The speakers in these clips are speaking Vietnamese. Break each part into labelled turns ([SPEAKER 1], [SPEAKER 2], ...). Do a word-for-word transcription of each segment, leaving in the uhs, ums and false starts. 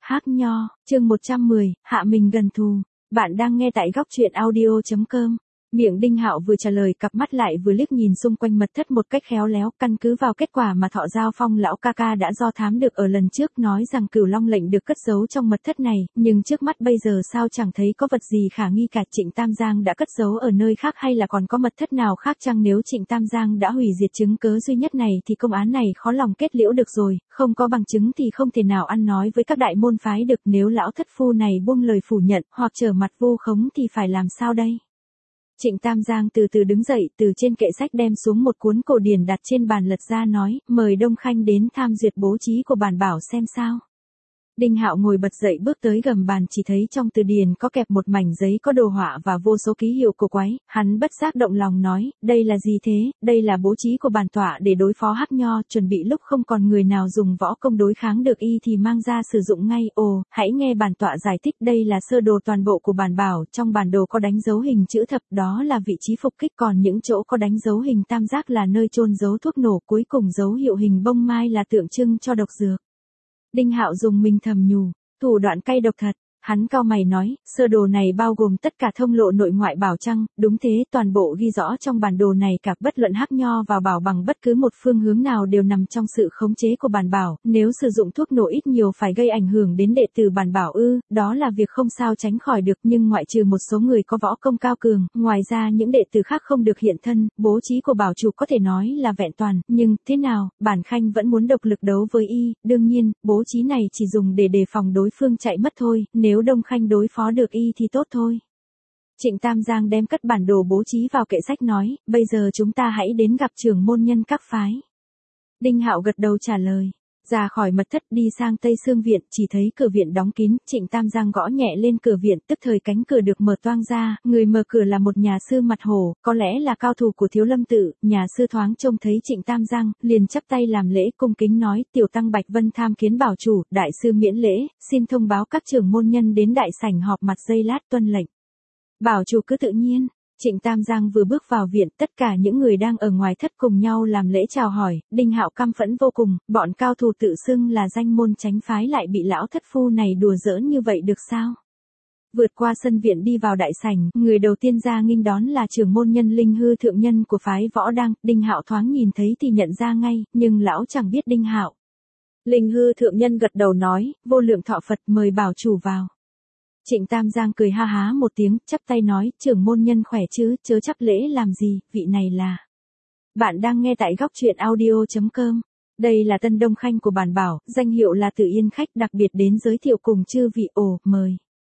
[SPEAKER 1] Hắc Nho, chương một trăm mười, hạ mình gần thù. Bạn đang nghe tại góc truyện audio chấm com. Miệng Đinh Hạo vừa trả lời, cặp mắt lại vừa liếc nhìn xung quanh mật thất một cách khéo léo, căn cứ vào kết quả mà Thọ Giao Phong lão ca ca đã do thám được ở lần trước, nói rằng Cửu Long lệnh được cất giấu trong mật thất này, nhưng trước mắt bây giờ sao chẳng thấy có vật gì khả nghi cả. Trịnh Tam Giang đã cất giấu ở nơi khác hay là còn có mật thất nào khác chăng? Nếu Trịnh Tam Giang đã hủy diệt chứng cớ duy nhất này thì công án này khó lòng kết liễu được rồi, không có bằng chứng thì không thể nào ăn nói với các đại môn phái được. Nếu lão thất phu này buông lời phủ nhận hoặc trở mặt vu khống thì phải làm sao đây? Trịnh Tam Giang từ từ đứng dậy, từ trên kệ sách đem xuống một cuốn cổ điển đặt trên bàn lật ra, nói, mời Đông Khanh đến tham duyệt bố trí của bản bảo xem sao. Đinh Hạo ngồi bật dậy bước tới gầm bàn, chỉ thấy trong từ điển có kẹp một mảnh giấy có đồ họa và vô số ký hiệu cổ quái, hắn bất giác động lòng nói, đây là gì thế? Đây là bố trí của bản tọa để đối phó Hắc Nho, chuẩn bị lúc không còn người nào dùng võ công đối kháng được y thì mang ra sử dụng ngay. Ồ, hãy nghe bản tọa giải thích, đây là sơ đồ toàn bộ của bản bảo, trong bản đồ có đánh dấu hình chữ thập, đó là vị trí phục kích, còn những chỗ có đánh dấu hình tam giác là nơi chôn giấu thuốc nổ, cuối cùng dấu hiệu hình bông mai là tượng trưng cho độc dược. Đinh Hạo dùng mình thầm nhủ, thủ đoạn cay độc thật. Hắn cau mày nói, sơ đồ này bao gồm tất cả thông lộ nội ngoại bảo chăng? Đúng thế, toàn bộ ghi rõ trong bản đồ này cả, bất luận Hắc Nho vào bảo bằng bất cứ một phương hướng nào đều nằm trong sự khống chế của bản bảo. Nếu sử dụng thuốc nổ ít nhiều phải gây ảnh hưởng đến đệ tử bản bảo ư? Đó là việc không sao tránh khỏi được, nhưng ngoại trừ một số người có võ công cao cường, ngoài ra những đệ tử khác không được hiện thân. Bố trí của bảo chủ có thể nói là vẹn toàn, nhưng thế nào, bản khanh vẫn muốn độc lực đấu với y. Đương nhiên, bố trí này chỉ dùng để đề phòng đối phương chạy mất thôi. Nếu Nếu Đông Khanh đối phó được y thì tốt thôi. Trịnh Tam Giang đem cất bản đồ bố trí vào kệ sách, nói, bây giờ chúng ta hãy đến gặp trưởng môn nhân các phái. Đinh Hạo gật đầu trả lời. Ra khỏi mật thất đi sang Tây Sương Viện, chỉ thấy cửa viện đóng kín, Trịnh Tam Giang gõ nhẹ lên cửa viện, tức thời cánh cửa được mở toang ra, người mở cửa là một nhà sư mặt hổ, có lẽ là cao thủ của Thiếu Lâm tự. Nhà sư thoáng trông thấy Trịnh Tam Giang, liền chắp tay làm lễ, cung kính nói, tiểu tăng Bạch Vân tham kiến bảo chủ. Đại sư miễn lễ, xin thông báo các trưởng môn nhân đến đại sảnh họp mặt giây lát, tuân lệnh. Bảo chủ cứ tự nhiên. Trịnh Tam Giang vừa bước vào viện, tất cả những người đang ở ngoài thất cùng nhau làm lễ chào hỏi. Đinh Hạo căm phẫn vô cùng, bọn cao thủ tự xưng là danh môn chánh phái lại bị lão thất phu này đùa giỡn như vậy được sao? Vượt qua sân viện đi vào đại sảnh, người đầu tiên ra nghênh đón là trưởng môn nhân Linh Hư thượng nhân của phái Võ Đăng. Đinh Hạo thoáng nhìn thấy thì nhận ra ngay, nhưng lão chẳng biết Đinh Hạo. Linh Hư thượng nhân gật đầu nói, vô lượng thọ Phật, mời bảo chủ vào. Trịnh Tam Giang cười ha há một tiếng, chắp tay nói, trưởng môn nhân khỏe chứ, chớ chắp lễ làm gì, vị này là. Bạn đang nghe tại góc truyện audio chấm com. Đây là Tân Đông Khanh của bản bảo, danh hiệu là Tử Yên khách, đặc biệt đến giới thiệu cùng chư vị. Ồ, mời.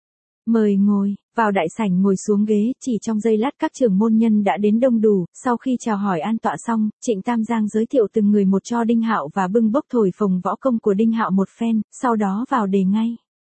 [SPEAKER 1] Mời ngồi. Vào đại sảnh ngồi xuống ghế, chỉ trong giây lát các trưởng môn nhân đã đến đông đủ. Sau khi chào hỏi an tọa xong, Trịnh Tam Giang giới thiệu từng người một cho Đinh Hạo và bưng bốc thổi phồng võ công của Đinh Hạo một phen, sau đó vào đề ngay.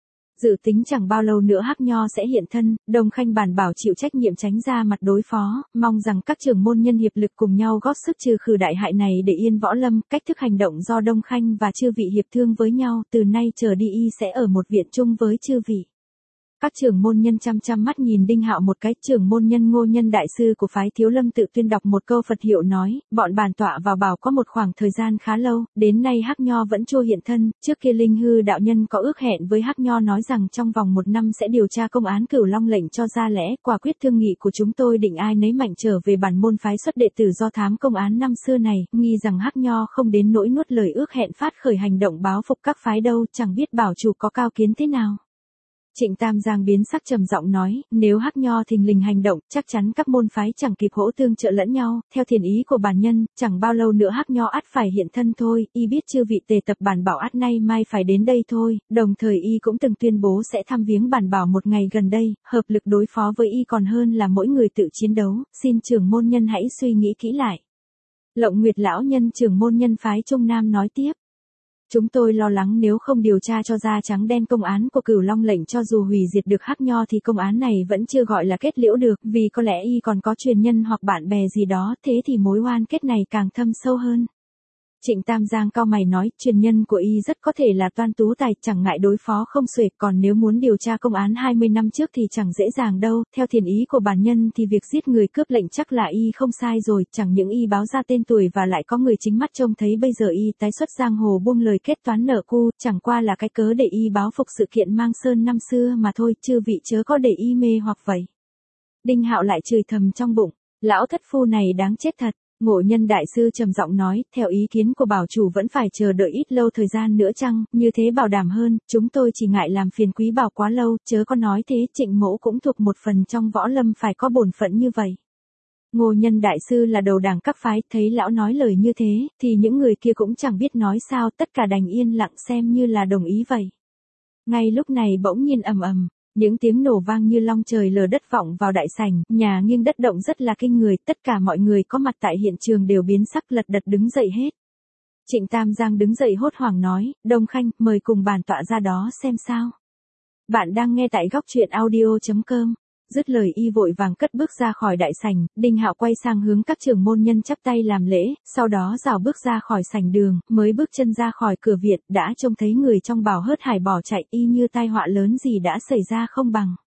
[SPEAKER 1] Dự tính chẳng bao lâu nữa Hắc Nho sẽ hiện thân, Đông Khanh bản bảo chịu trách nhiệm tránh ra mặt đối phó, mong rằng các trưởng môn nhân hiệp lực cùng nhau góp sức trừ khử đại hại này để yên võ lâm. Cách thức hành động do Đông Khanh và chư vị hiệp thương với nhau, từ nay trở đi y sẽ ở một viện chung với chư vị. Các trưởng môn nhân chăm chăm mắt nhìn Đinh Hạo một cái. Trưởng môn nhân Ngô Nhân đại sư của phái Thiếu Lâm tự tuyên đọc một câu Phật hiệu, nói, bọn bản tọa vào bảo có một khoảng thời gian khá lâu, đến nay Hắc Nho vẫn chưa hiện thân. Trước kia Linh Hư đạo nhân có ước hẹn với Hắc Nho nói rằng trong vòng một năm sẽ điều tra công án Cửu Long lệnh cho ra lẽ. Quả quyết thương nghị của chúng tôi định ai nấy mạnh trở về bản môn phái xuất đệ tử do thám công án năm xưa này, nghi rằng Hắc Nho không đến nỗi nuốt lời ước hẹn phát khởi hành động báo phục các phái đâu. Chẳng biết bảo chủ có cao kiến thế nào? Trịnh Tam Giang biến sắc trầm giọng nói, nếu Hắc Nho thình lình hành động, chắc chắn các môn phái chẳng kịp hỗ tương trợ lẫn nhau. Theo thiền ý của bản nhân, chẳng bao lâu nữa Hắc Nho ắt phải hiện thân thôi. Y biết chư vị tề tập bản bảo ắt nay mai phải đến đây thôi. Đồng thời y cũng từng tuyên bố sẽ thăm viếng bản bảo một ngày gần đây. Hợp lực đối phó với y còn hơn là mỗi người tự chiến đấu. Xin trưởng môn nhân hãy suy nghĩ kỹ lại. Lộng Nguyệt lão nhân trưởng môn nhân phái Trung Nam nói tiếp. Chúng tôi lo lắng nếu không điều tra cho ra trắng đen công án của Cửu Long lệnh, cho dù hủy diệt được Hắc Nho thì công án này vẫn chưa gọi là kết liễu được, vì có lẽ y còn có truyền nhân hoặc bạn bè gì đó, thế thì mối oan kết này càng thâm sâu hơn. Trịnh Tam Giang cau mày nói, truyền nhân của y rất có thể là Toan Tú Tài, chẳng ngại đối phó không xuể, còn nếu muốn điều tra công án hai mươi năm trước thì chẳng dễ dàng đâu, theo thiền ý của bản nhân thì việc giết người cướp lệnh chắc là y không sai rồi, chẳng những y báo ra tên tuổi và lại có người chính mắt trông thấy bây giờ y tái xuất giang hồ buông lời kết toán nợ cu, chẳng qua là cái cớ để y báo phục sự kiện Mang Sơn năm xưa mà thôi, chư vị chớ có để y mê hoặc vậy. Đinh Hạo lại chửi thầm trong bụng, lão thất phu này đáng chết thật. Ngộ Nhân đại sư trầm giọng nói, theo ý kiến của bảo chủ vẫn phải chờ đợi ít lâu thời gian nữa chăng, như thế bảo đảm hơn, chúng tôi chỉ ngại làm phiền quý bảo quá lâu, chớ có nói thế, Trịnh mỗ cũng thuộc một phần trong võ lâm phải có bổn phận như vậy. Ngô Nhân đại sư là đầu đảng các phái, thấy lão nói lời như thế, thì những người kia cũng chẳng biết nói sao, tất cả đành yên lặng xem như là đồng ý vậy. Ngay lúc này bỗng nhiên ầm ầm. Những tiếng nổ vang như long trời lở đất vọng vào đại sảnh, nhà nghiêng đất động rất là kinh người, tất cả mọi người có mặt tại hiện trường đều biến sắc lật đật đứng dậy hết. Trịnh Tam Giang đứng dậy hốt hoảng nói, Đông Khanh, mời cùng bản tọa ra đó xem sao. Bạn đang nghe tại góc truyện audio chấm com. Dứt lời y vội vàng cất bước ra khỏi đại sảnh, Đinh Hạo quay sang hướng các trưởng môn nhân chắp tay làm lễ, sau đó rảo bước ra khỏi sảnh đường, mới bước chân ra khỏi cửa viện, đã trông thấy người trong bào hớt hải bỏ chạy, y như tai họa lớn gì đã xảy ra không bằng.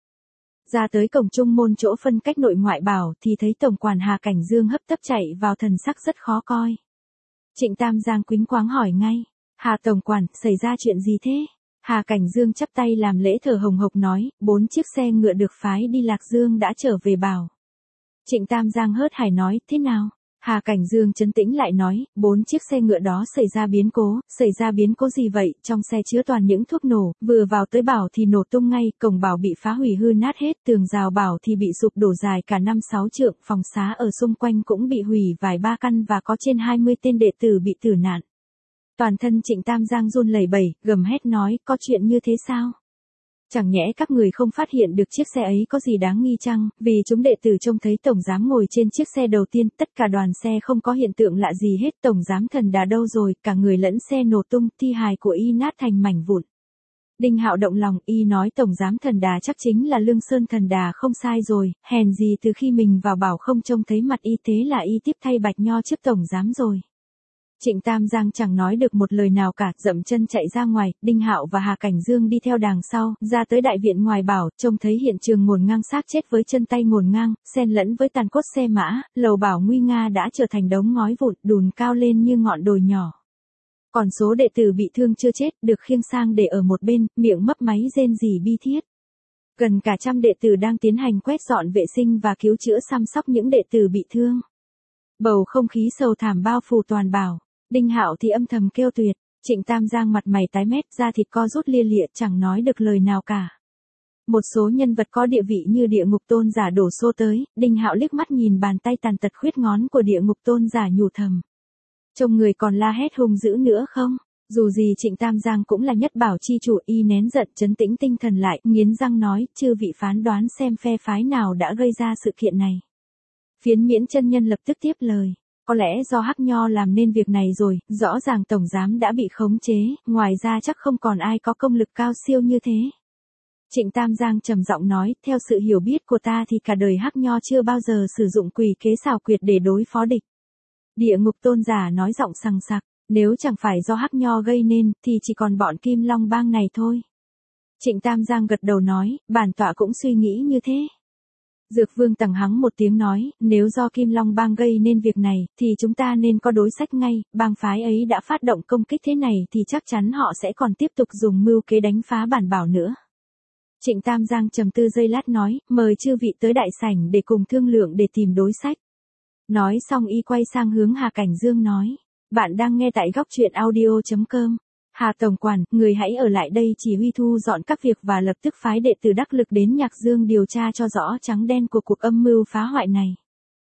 [SPEAKER 1] Ra tới cổng trung môn chỗ phân cách nội ngoại bảo thì thấy tổng quản Hà Cảnh Dương hấp tấp chạy vào, thần sắc rất khó coi. Trịnh Tam Giang quýnh quáng hỏi ngay, Hà tổng quản, xảy ra chuyện gì thế? Hà Cảnh Dương chắp tay làm lễ thở hồng hộc nói, bốn chiếc xe ngựa được phái đi Lạc Dương đã trở về bảo. Trịnh Tam Giang hớt hải nói, thế nào? Hà Cảnh Dương trấn tĩnh lại nói, bốn chiếc xe ngựa đó xảy ra biến cố, xảy ra biến cố gì vậy? Trong xe chứa toàn những thuốc nổ, vừa vào tới bảo thì nổ tung ngay, cổng bảo bị phá hủy hư nát hết, tường rào bảo thì bị sụp đổ dài cả năm sáu trượng, phòng xá ở xung quanh cũng bị hủy vài ba căn và có trên hai mươi tên đệ tử bị tử nạn. Toàn thân Trịnh Tam Giang run lẩy bẩy, gầm hét nói, có chuyện như thế sao? Chẳng nhẽ các người không phát hiện được chiếc xe ấy có gì đáng nghi chăng, vì chúng đệ tử trông thấy tổng giám ngồi trên chiếc xe đầu tiên, tất cả đoàn xe không có hiện tượng lạ gì hết, tổng giám Thần Đà đâu rồi, cả người lẫn xe nổ tung, thi hài của y nát thành mảnh vụn. Đinh Hạo động lòng, y nói tổng giám Thần Đà chắc chính là Lương Sơn Thần Đà không sai rồi, hèn gì từ khi mình vào bảo không trông thấy mặt y, thế là y tiếp thay Bạch Nho trước tổng giám rồi. Trịnh Tam Giang chẳng nói được một lời nào cả, dậm chân chạy ra ngoài, Đinh Hạo và Hà Cảnh Dương đi theo đằng sau, ra tới đại viện ngoài bảo, trông thấy hiện trường ngổn ngang xác chết với chân tay ngổn ngang, xen lẫn với tàn cốt xe mã, lầu bảo nguy nga đã trở thành đống ngói vụn, đùn cao lên như ngọn đồi nhỏ. Còn số đệ tử bị thương chưa chết, được khiêng sang để ở một bên, miệng mấp máy rên rỉ bi thiết. Gần cả trăm đệ tử đang tiến hành quét dọn vệ sinh và cứu chữa chăm sóc những đệ tử bị thương. Bầu không khí sầu thảm bao phủ toàn bảo. Đinh Hạo thì âm thầm kêu tuyệt, Trịnh Tam Giang mặt mày tái mét, da thịt co rút lia lịa, chẳng nói được lời nào cả. Một số nhân vật có địa vị như Địa Ngục Tôn Giả đổ xô tới, Đinh Hạo liếc mắt nhìn bàn tay tàn tật khuyết ngón của Địa Ngục Tôn Giả nhủ thầm. Trông người còn la hét hung dữ nữa không? Dù gì Trịnh Tam Giang cũng là nhất bảo chi chủ, y nén giận trấn tĩnh tinh thần lại, nghiến răng nói, chư vị phán đoán xem phe phái nào đã gây ra sự kiện này. Phiến Miễn chân nhân lập tức tiếp lời. Có lẽ do Hắc Nho làm nên việc này rồi, rõ ràng tổng giám đã bị khống chế, ngoài ra chắc không còn ai có công lực cao siêu như thế. Trịnh Tam Giang trầm giọng nói, theo sự hiểu biết của ta thì cả đời Hắc Nho chưa bao giờ sử dụng quỷ kế xảo quyệt để đối phó địch. Địa Ngục Tôn Giả nói giọng sằng sặc, nếu chẳng phải do Hắc Nho gây nên, thì chỉ còn bọn Kim Long Bang này thôi. Trịnh Tam Giang gật đầu nói, bản tọa cũng suy nghĩ như thế. Dược Vương tằng hắng một tiếng nói, nếu do Kim Long Bang gây nên việc này, thì chúng ta nên có đối sách ngay, bang phái ấy đã phát động công kích thế này thì chắc chắn họ sẽ còn tiếp tục dùng mưu kế đánh phá bản bảo nữa. Trịnh Tam Giang trầm tư giây lát nói, mời chư vị tới đại sảnh để cùng thương lượng để tìm đối sách. Nói xong y quay sang hướng Hà Cảnh Dương nói, bạn đang nghe tại góc truyện audio chấm com. Hà tổng quản, người hãy ở lại đây chỉ huy thu dọn các việc và lập tức phái đệ tử đắc lực đến Nhạc Dương điều tra cho rõ trắng đen của cuộc âm mưu phá hoại này.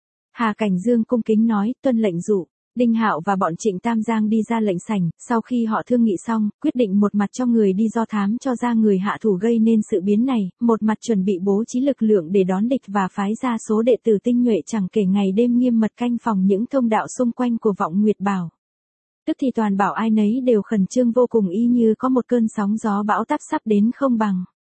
[SPEAKER 1] Hà Cảnh Dương cung kính nói, tuân lệnh dụ. Đinh Hạo và bọn Trịnh Tam Giang đi ra lệnh sảnh, sau khi họ thương nghị xong, quyết định một mặt cho người đi do thám cho ra người hạ thủ gây nên sự biến này, một mặt chuẩn bị bố trí lực lượng để đón địch và phái ra số đệ tử tinh nhuệ chẳng kể ngày đêm nghiêm mật canh phòng những thông đạo xung quanh của Vọng Nguyệt Bảo. Tức thì toàn bảo ai nấy đều khẩn trương vô cùng, y như có một cơn sóng gió bão táp sắp đến không bằng.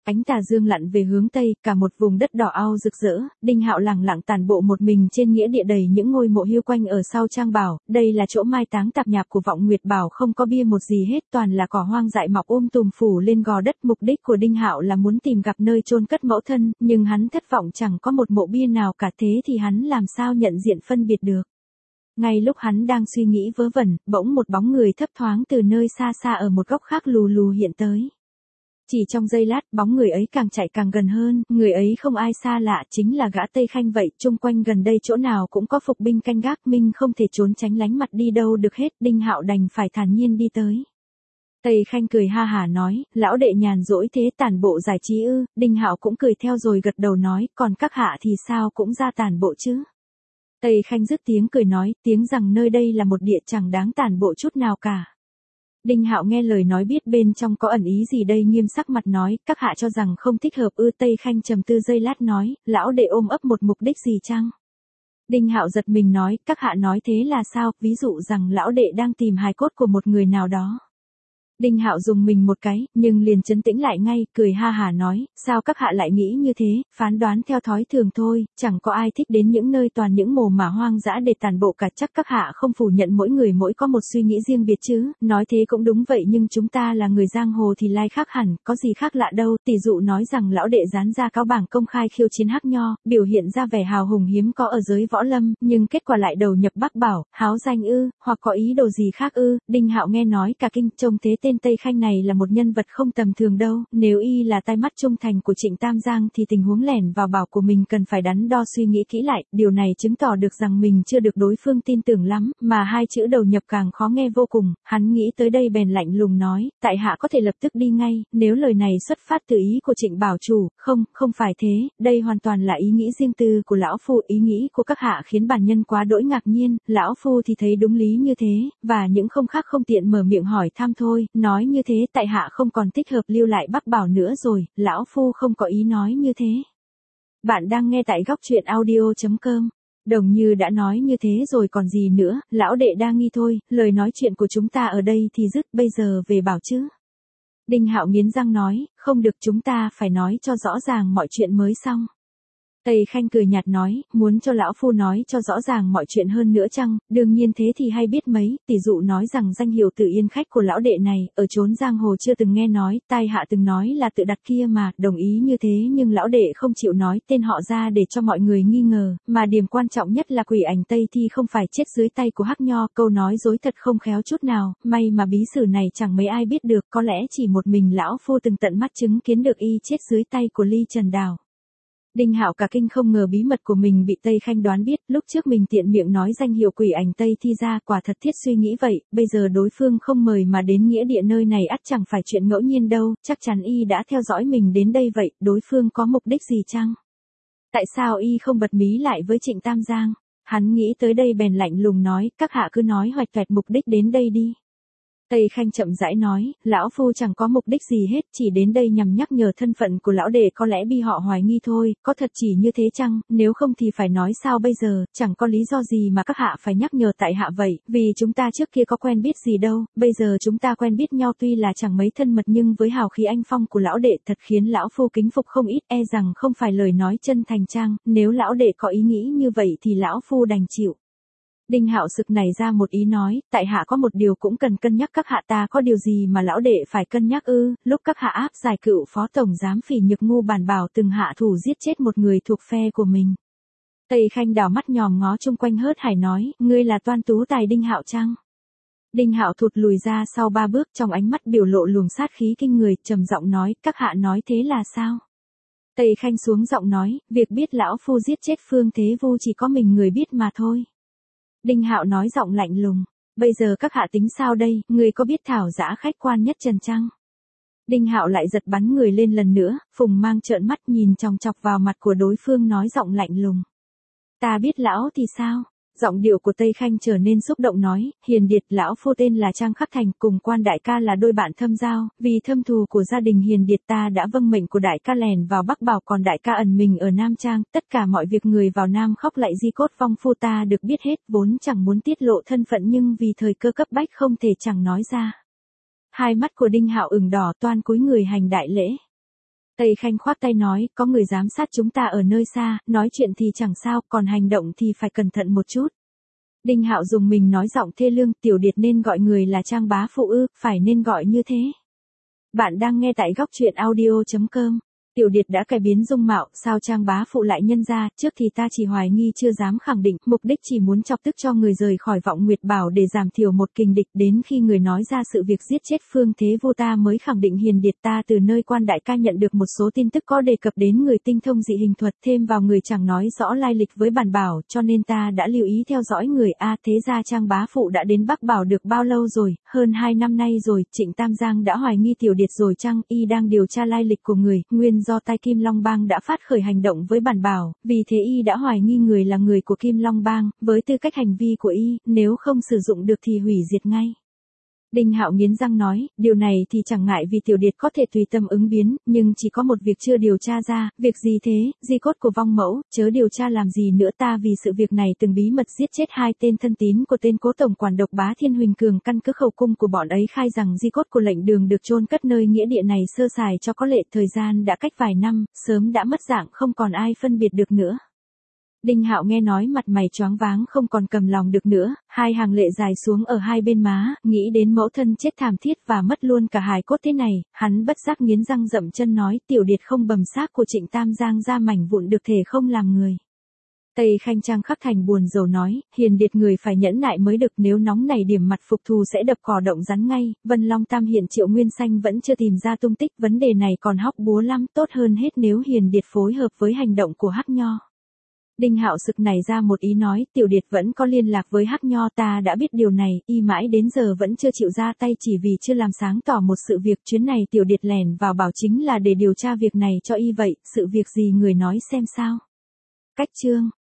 [SPEAKER 1] Ánh tà dương lặn về hướng tây, cả một vùng đất đỏ au rực rỡ, Đinh Hạo lẳng lặng tản bộ một mình trên nghĩa địa đầy những ngôi mộ hiu quanh ở sau trang bảo, đây là chỗ mai táng tạp nhạp của Vọng Nguyệt Bảo, không có bia một gì hết, toàn là cỏ hoang dại mọc um tùm phủ lên gò đất. Mục đích của Đinh Hạo là muốn tìm gặp nơi chôn cất mẫu thân, nhưng hắn thất vọng chẳng có một mộ bia nào cả, thế thì hắn làm sao nhận diện phân biệt được. Ngay lúc hắn đang suy nghĩ vớ vẩn, bỗng một bóng người thấp thoáng từ nơi xa xa ở một góc khác lù lù hiện tới. Chỉ trong giây lát, bóng người ấy càng chạy càng gần hơn, người ấy không ai xa lạ, chính là gã Tây Khanh vậy, chung quanh gần đây chỗ nào cũng có phục binh canh gác, minh không thể trốn tránh lánh mặt đi đâu được hết, Đinh Hạo đành phải thản nhiên đi tới. Tây Khanh cười ha hả nói, lão đệ nhàn rỗi thế tản bộ giải trí ư? Đinh Hạo cũng cười theo rồi gật đầu nói, còn các hạ thì sao cũng ra tản bộ chứ? Tây Khanh dứt tiếng cười nói, tiếng rằng nơi đây là một địa chẳng đáng tản bộ chút nào cả. Đinh Hạo nghe lời nói biết bên trong có ẩn ý gì đây, nghiêm sắc mặt nói, các hạ cho rằng không thích hợp ư? Tây Khanh trầm tư giây lát nói, lão đệ ôm ấp một mục đích gì chăng? Đinh Hạo giật mình nói, các hạ nói thế là sao, ví dụ rằng lão đệ đang tìm hài cốt của một người nào đó. Đinh Hạo dùng mình một cái, nhưng liền trấn tĩnh lại ngay, cười ha hả nói, sao các hạ lại nghĩ như thế, phán đoán theo thói thường thôi, chẳng có ai thích đến những nơi toàn những mồ mả hoang dã để tản bộ cả, chắc các hạ không phủ nhận mỗi người mỗi có một suy nghĩ riêng biệt chứ, nói thế cũng đúng vậy, nhưng chúng ta là người giang hồ thì lai khác hẳn, có gì khác lạ đâu, tỷ dụ nói rằng lão đệ dán ra cáo bảng công khai khiêu chiến Hắc Nho, biểu hiện ra vẻ hào hùng hiếm có ở giới võ lâm, nhưng kết quả lại đầu nhập Bắc Bảo, háo danh ư, hoặc có ý đồ gì khác ư? Đinh Hạo nghe nói cả kinh, trông thế tên Tây Khanh này là một nhân vật không tầm thường đâu, nếu y là tai mắt trung thành của Trịnh Tam Giang thì tình huống lẻn vào bảo của mình cần phải đắn đo suy nghĩ kỹ lại, điều này chứng tỏ được rằng mình chưa được đối phương tin tưởng lắm, mà hai chữ đầu nhập càng khó nghe vô cùng, hắn nghĩ tới đây bèn lạnh lùng nói, tại hạ có thể lập tức đi ngay, nếu lời này xuất phát từ ý của Trịnh bảo chủ, không, không phải thế, đây hoàn toàn là ý nghĩ riêng tư của lão phu, ý nghĩ của các hạ khiến bản nhân quá đỗi ngạc nhiên, lão phu thì thấy đúng lý như thế, và những không khác không tiện mở miệng hỏi thăm thôi, nói như thế tại hạ không còn thích hợp lưu lại Bắc Bảo nữa rồi, lão phu không có ý nói như thế. Bạn đang nghe tại góc truyện audio chấm com. Đồng như đã nói như thế rồi còn gì nữa, lão đệ đa nghi thôi, lời nói chuyện của chúng ta ở đây thì dứt, bây giờ về bảo chứ. Đinh Hạo nghiến răng nói, không được, chúng ta phải nói cho rõ ràng mọi chuyện mới xong. Tây Khanh cười nhạt nói, muốn cho lão phu nói cho rõ ràng mọi chuyện hơn nữa chăng, đương nhiên thế thì hay biết mấy, tỷ dụ nói rằng danh hiệu Tử Yên khách của lão đệ này, ở chốn giang hồ chưa từng nghe nói, tai hạ từng nói là tự đặt kia mà, đồng ý như thế nhưng lão đệ không chịu nói tên họ ra để cho mọi người nghi ngờ, mà điểm quan trọng nhất là quỷ ảnh Tây Thi không phải chết dưới tay của Hắc Nho, câu nói dối thật không khéo chút nào, may mà bí sử này chẳng mấy ai biết được, có lẽ chỉ một mình lão phu từng tận mắt chứng kiến được y chết dưới tay của Ly Trần Đào. Đinh Hạo cả kinh không ngờ bí mật của mình bị Tây Khanh đoán biết, lúc trước mình tiện miệng nói danh hiệu quỷ ảnh Tây Thi ra, quả thật thiết suy nghĩ vậy, bây giờ đối phương không mời mà đến nghĩa địa nơi này ắt chẳng phải chuyện ngẫu nhiên đâu, chắc chắn y đã theo dõi mình đến đây vậy, đối phương có mục đích gì chăng? Tại sao y không bật mí lại với Trịnh Tam Giang? Hắn nghĩ tới đây bèn lạnh lùng nói, các hạ cứ nói hoạch toẹt mục đích đến đây đi. Tây Khanh chậm rãi nói, lão phu chẳng có mục đích gì hết, chỉ đến đây nhằm nhắc nhở thân phận của lão đệ, có lẽ bi họ hoài nghi thôi, có thật chỉ như thế chăng, nếu không thì phải nói sao bây giờ, chẳng có lý do gì mà các hạ phải nhắc nhở tại hạ vậy, vì chúng ta trước kia có quen biết gì đâu, bây giờ chúng ta quen biết nhau tuy là chẳng mấy thân mật nhưng với hào khí anh phong của lão đệ thật khiến lão phu kính phục không ít, e rằng không phải lời nói chân thành chăng, nếu lão đệ có ý nghĩ như vậy thì lão phu đành chịu. Đinh Hạo sực nảy ra một ý nói, tại hạ có một điều cũng cần cân nhắc, các hạ ta có điều gì mà lão đệ phải cân nhắc ư, lúc các hạ áp giải cựu phó tổng giám Phỉ Nhược Ngu bản bảo từng hạ thủ giết chết một người thuộc phe của mình. Tây Khanh đảo mắt nhòm ngó chung quanh hớt hải nói, ngươi là toan tú tài Đinh Hạo chăng? Đinh Hạo thụt lùi ra sau ba bước, trong ánh mắt biểu lộ luồng sát khí kinh người, trầm giọng nói, các hạ nói thế là sao? Tây Khanh xuống giọng nói, việc biết lão phu giết chết Phương Thế Vu chỉ có mình người biết mà thôi. Đinh Hạo nói giọng lạnh lùng, bây giờ các hạ tính sao đây, người có biết thảo dã khách quan nhất trần chăng? Đinh Hạo lại giật bắn người lên lần nữa, Phùng Mang trợn mắt nhìn chòng chọc vào mặt của đối phương nói giọng lạnh lùng. Ta biết lão thì sao? Giọng điệu của Tây Khanh trở nên xúc động nói, hiền điệt lão phu tên là Trang Khắc Thành, cùng Quan đại ca là đôi bạn thâm giao, vì thâm thù của gia đình hiền điệt ta đã vâng mệnh của đại ca lèn vào Bắc Bảo, còn đại ca ẩn mình ở Nam Trang, tất cả mọi việc người vào Nam khóc lại di cốt vong phu ta được biết hết, vốn chẳng muốn tiết lộ thân phận nhưng vì thời cơ cấp bách không thể chẳng nói ra. Hai mắt của Đinh Hạo ửng đỏ, toan cúi người hành đại lễ. Tây Khanh khoác tay nói, có người giám sát chúng ta ở nơi xa, nói chuyện thì chẳng sao, còn hành động thì phải cẩn thận một chút. Đinh Hạo dùng mình nói giọng thê lương, Tiểu Điệt nên gọi người là Trang bá phụ ư, phải nên gọi như thế. Bạn đang nghe tại góc truyện audio chấm com. Tiểu Điệt đã cải biến dung mạo, sao Trang bá phụ lại nhân ra, trước thì ta chỉ hoài nghi chưa dám khẳng định, mục đích chỉ muốn chọc tức cho người rời khỏi Vọng Nguyệt Bảo để giảm thiểu một kình địch, đến khi người nói ra sự việc giết chết Phương Thế Vô ta mới khẳng định Hiền Điệt. Ta từ nơi quan đại ca nhận được một số tin tức có đề cập đến người tinh thông dị hình thuật, thêm vào người chẳng nói rõ lai lịch với bản bảo, cho nên ta đã lưu ý theo dõi người. A thế ra Trang bá phụ đã đến Bắc Bảo được bao lâu rồi, hơn hai năm nay rồi, Trịnh Tam Giang đã hoài nghi Tiểu Điệt rồi chăng, y đang điều tra lai lịch của người, nguyên do tai Kim Long Bang đã phát khởi hành động với bản bảo, vì thế y đã hoài nghi người là người của Kim Long Bang, với tư cách hành vi của y, nếu không sử dụng được thì hủy diệt ngay. Đinh Hạo nghiến răng nói, điều này thì chẳng ngại vì Tiểu Điệt có thể tùy tâm ứng biến, nhưng chỉ có một việc chưa điều tra ra, việc gì thế, di cốt của vong mẫu, chớ điều tra làm gì nữa. Ta vì sự việc này từng bí mật giết chết hai tên thân tín của tên cố tổng quản Độc Bá Thiên Huỳnh Cường, căn cứ khẩu cung của bọn ấy khai rằng di cốt của lệnh đường được chôn cất nơi nghĩa địa này sơ sài cho có lệ, thời gian đã cách vài năm, sớm đã mất dạng, không còn ai phân biệt được nữa. Đinh Hạo nghe nói mặt mày choáng váng, không còn cầm lòng được nữa, hai hàng lệ dài xuống ở hai bên má, nghĩ đến mẫu thân chết thảm thiết và mất luôn cả hài cốt thế này, hắn bất giác nghiến răng dậm chân nói, Tiểu Điệt không bầm xác của Trịnh Tam Giang ra mảnh vụn được thể không làm người. Tây Khanh Trang khắc thành buồn rầu nói, Hiền Điệt người phải nhẫn nại mới được, nếu nóng này điểm mặt phục thù sẽ đập cỏ động rắn ngay. Vân Long Tam hiện Triệu Nguyên Xanh vẫn chưa tìm ra tung tích, vấn đề này còn hóc búa lắm, tốt hơn hết nếu Hiền Điệt phối hợp với hành động của Hắc Nho. Đinh Hạo sực nảy ra một ý nói, Tiểu Điệt vẫn có liên lạc với Hắc Nho, ta đã biết điều này, y mãi đến giờ vẫn chưa chịu ra tay chỉ vì chưa làm sáng tỏ một sự việc. Chuyến này Tiểu Điệt lẻn vào bảo chính là để điều tra việc này cho y vậy, sự việc gì người nói xem sao. Cách chương